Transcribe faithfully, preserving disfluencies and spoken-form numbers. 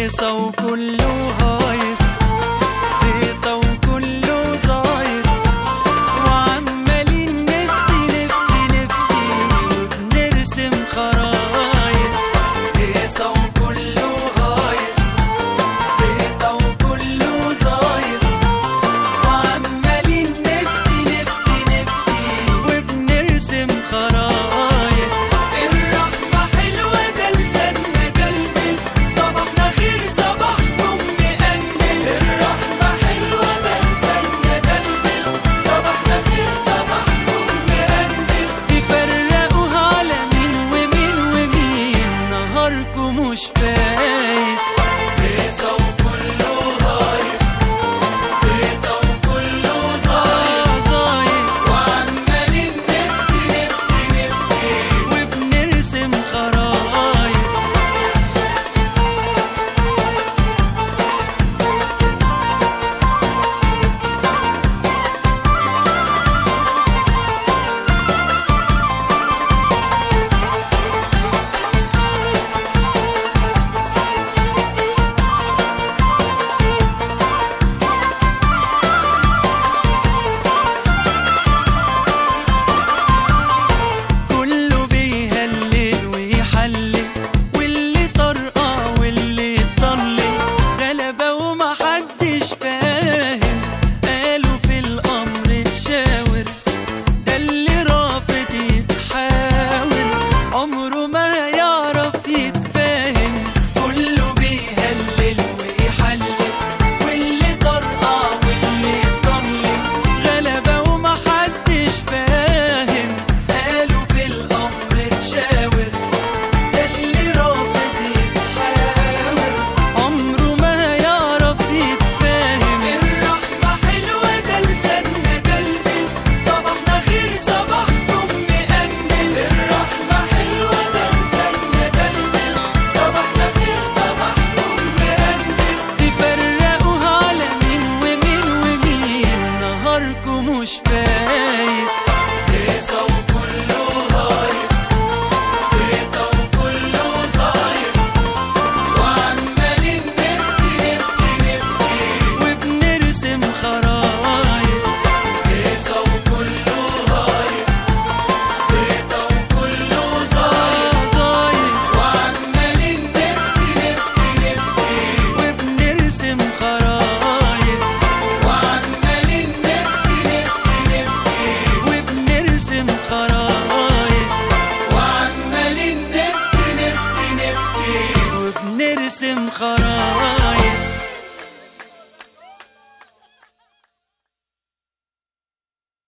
هيصة وكله هايص، زيطة وكله زايط، وعمالين نفتي نفتي نفتي وبنرسم خرايط. هيصة وكله هايص، زيطة وكله زايط، وعمالين نفتي نفتي نفتي وبنرسم خرايط. الرحمة حلوة ده لساننا جلجل، صباحنا خير صباحكم مقلل. الرحمة حلوة ده لساننا جلجل، صباحنا خير صباحكم مقلل. يفرقوها على مين ومين ومين، نهاركم مش فايت. هيصة وكله هايص، زيطة وكله زايط، وعمالين نفتي نفتي نفتي وبنرسم خرايط. كله بيهلل ويحلل، واللي طرقع واللي ضلل، غلبة ومحدش فاهم. قالوا في الأمر اتشاور، ده اللي رافض يتحاور عمره ما يعرف يتفاهم. كله بيهلل ويحلل، واللي طرقع واللي ضلل، غلبة ومحدش فاهم. قالوا في الأمر اتشاور، ده اللي رافض يتحاور عمره ما يعرف يتفاهم. الرحمة حلوة ده لساننا جلجل، صباحنا خير صباحكم مقلل. الرحمة حلوة ده لساننا جلجل، صباحنا خير صباحكم مقلل. يفرقوها على مين ومين ومين، نهاركم مش فايت. هيصة وكله هايص، زيطة وكله زايط، وعمالين نفتي نفتي نفتي وبنرسم خرايط. هيصة وكله هايص، زيطة وكله زايط، وعمالين نفتي نفتي نفتي وبنرسم خرايط. وعمالين نفتي نفتي نفتي وبنرسم خرايط. وعمالين نفتي نفتي نفتي وبنرسم خرايط.